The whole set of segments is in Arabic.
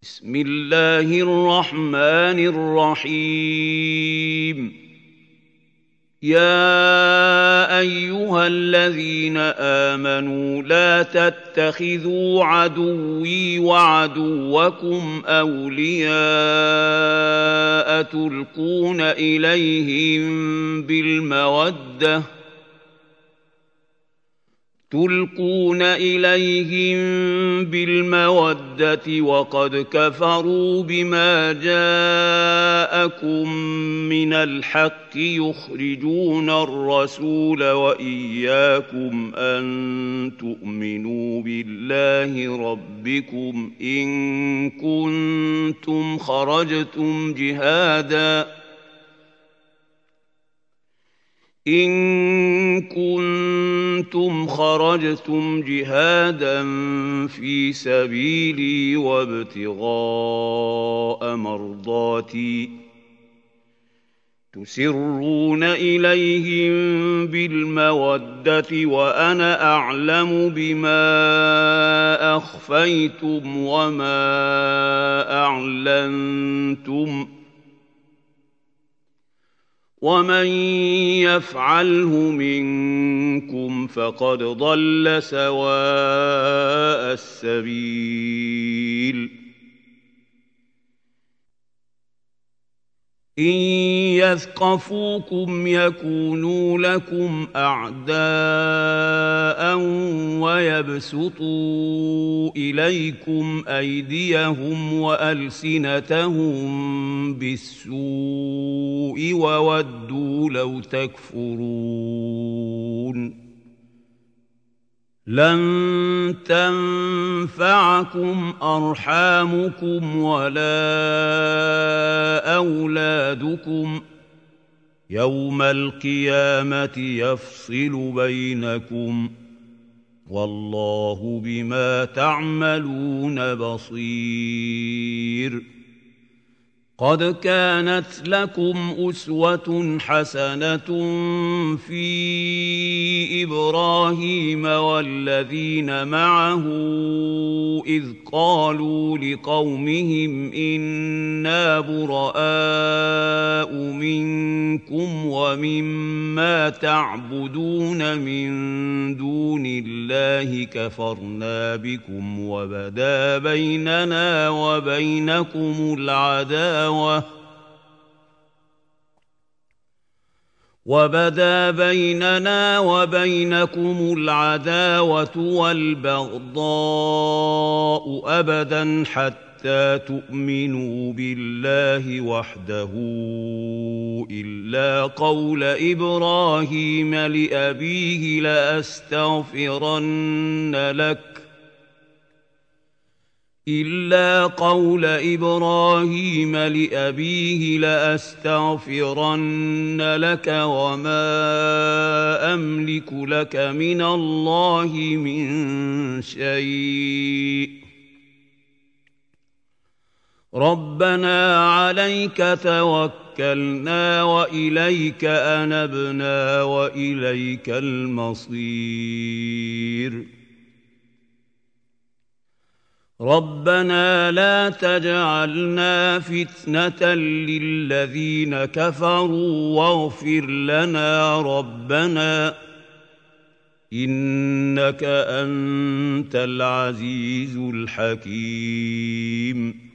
بسم الله الرحمن الرحيم يا أيها الذين آمنوا لا تتخذوا عدوي وعدوكم أولياء تلقون إليهم بالمودة وقد كفروا بما جاءكم من الحق يخرجون الرسول وإياكم أن تؤمنوا بالله ربكم إن كنتم خرجتم جهادا في سبيلي وابتغاء مرضاتي تسرون إليهم بالمودة وأنا أعلم بما أخفيتم وما أعلنتم ومن يفعله منكم فقد ضل سواء السبيل إن يثقفوكم يكونوا لكم أعداء ويبسطوا إليكم أيديهم وألسنتهم بالسوء وودوا لو تكفرون لن تنفعكم أرحامكم ولا أولادكم يوم القيامة يفصل بينكم والله بما تعملون بصير قد كانت لكم أسوة حسنة في إبراهيم والذين معه إذ قالوا لقومهم إنا براء منكم ومما تعبدون من دون الله كفرنا بكم وبدا بيننا وبينكم العداوة والبغضاء أبدا حتى تؤمنوا بالله وحده إلا قول إبراهيم لأبيه لأستغفرن لك وما أملك لك من الله من شيء ربنا عليك توكلنا وإليك أنبنا وإليك المصير ربنا لا تجعلنا فتنة للذين كفروا واغفر لنا ربنا إنك أنت العزيز الحكيم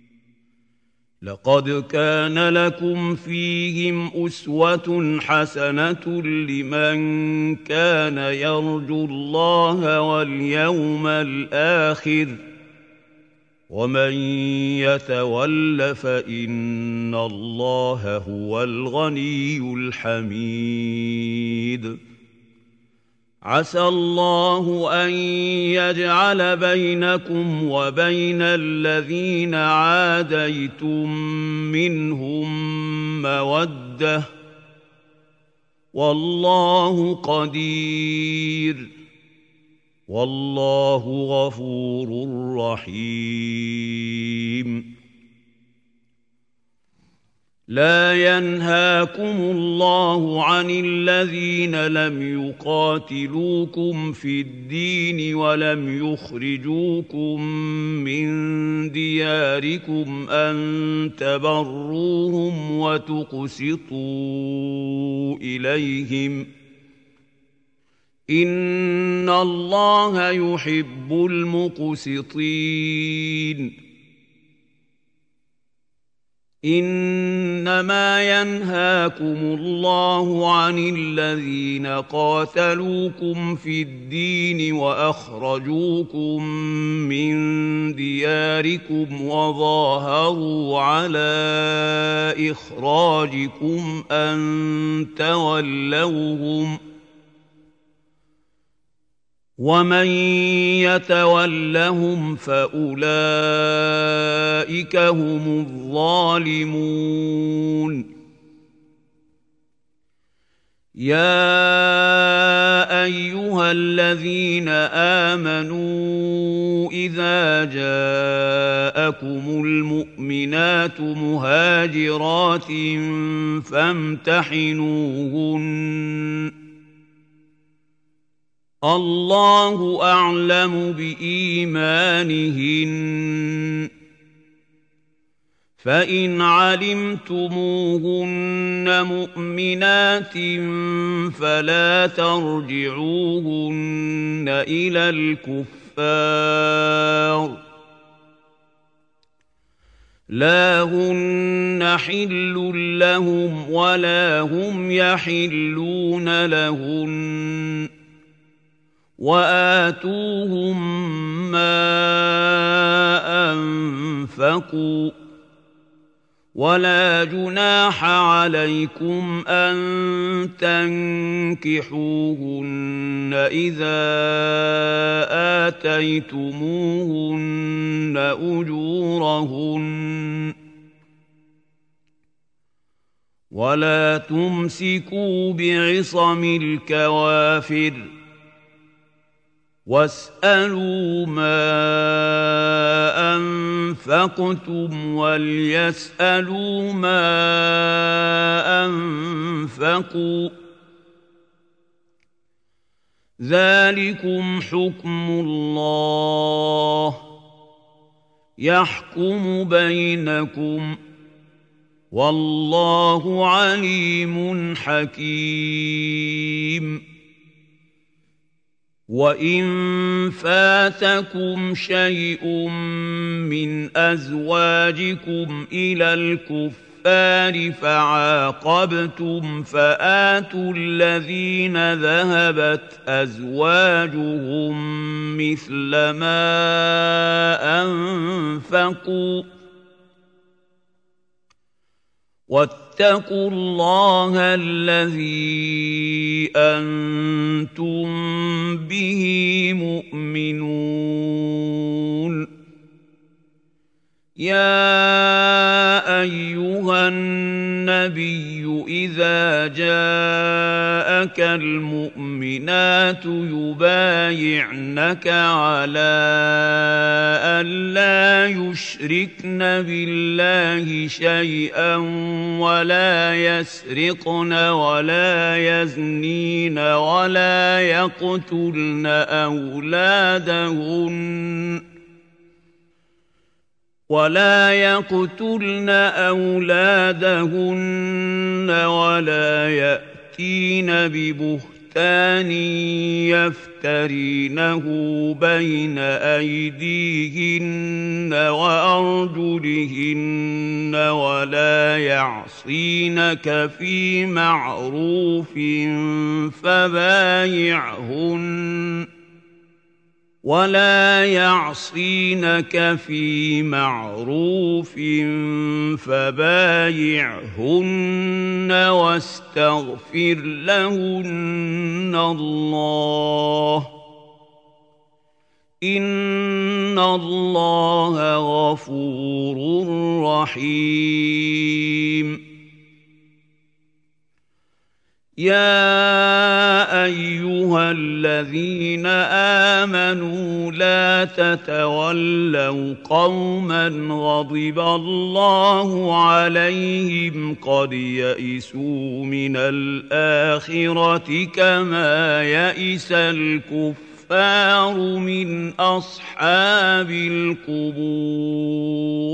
لقد كان لكم فيهم أسوة حسنة لمن كان يرجو الله واليوم الآخر ومن يتول فإن الله هو الغني الحميد عسى الله أن يجعل بينكم وبين الذين عاديتم منهم مودة والله قدير والله غفور رحيم لا ينهاكم الله عن الذين لم يقاتلوكم في الدين ولم يخرجوكم من دياركم أن تبروهم وتقسطوا إليهم إن الله يحب المقسطين إنما ينهاكم الله عن الذين قاتلوكم في الدين وأخرجوكم من دياركم وظاهروا على إخراجكم أن تولوهم ومن يتولهم فأولئك هم الظالمون يا أيها الذين آمنوا إذا جاءكم المؤمنات مهاجرات فامتحنوهن الله أعلم بإيمانهن فإن علمتموهن مؤمنات فلا ترجعوهن إلى الكفار لا هن حل لهم ولا هم يحلون لهن وآتوهم ما أنفقوا ولا جناح عليكم أن تنكحوهن إذا آتيتموهن أجورهن ولا تمسكوا بعصم الكوافر واسألوا ما أنفقتم وليسألوا ما أنفقوا ذلكم حكم الله يحكم بينكم والله عليم حكيم وَإِن فَاتَكُمْ شَيْءٌ مِّنْ أَزْوَاجِكُمْ إِلَى الْكُفَّارِ فَعَاقَبْتُمْ فَآتُوا الَّذِينَ ذَهَبَتْ أَزْوَاجُهُم مِّثْلَ مَا أَنفَقُوا واتقوا الله الذي أنتم به مؤمنون يا أيها النبي إذا جاءك المؤمنات يبايعنك على ألا يشركن بالله شيئا ولا يسرقن ولا يزنين ولا يقتلن أولادهن ولا يأتين ببهتان يفترينه بين أيديهن وأرجلهن ولا يعصينك في معروف فبايعهن واستغفر لهن الله إن الله غفور رحيم يا أيها الذين آمنوا لا تتولوا قوما غضب الله عليهم قد يئسوا من الآخرة كما يئس الكفار من أصحاب القبور.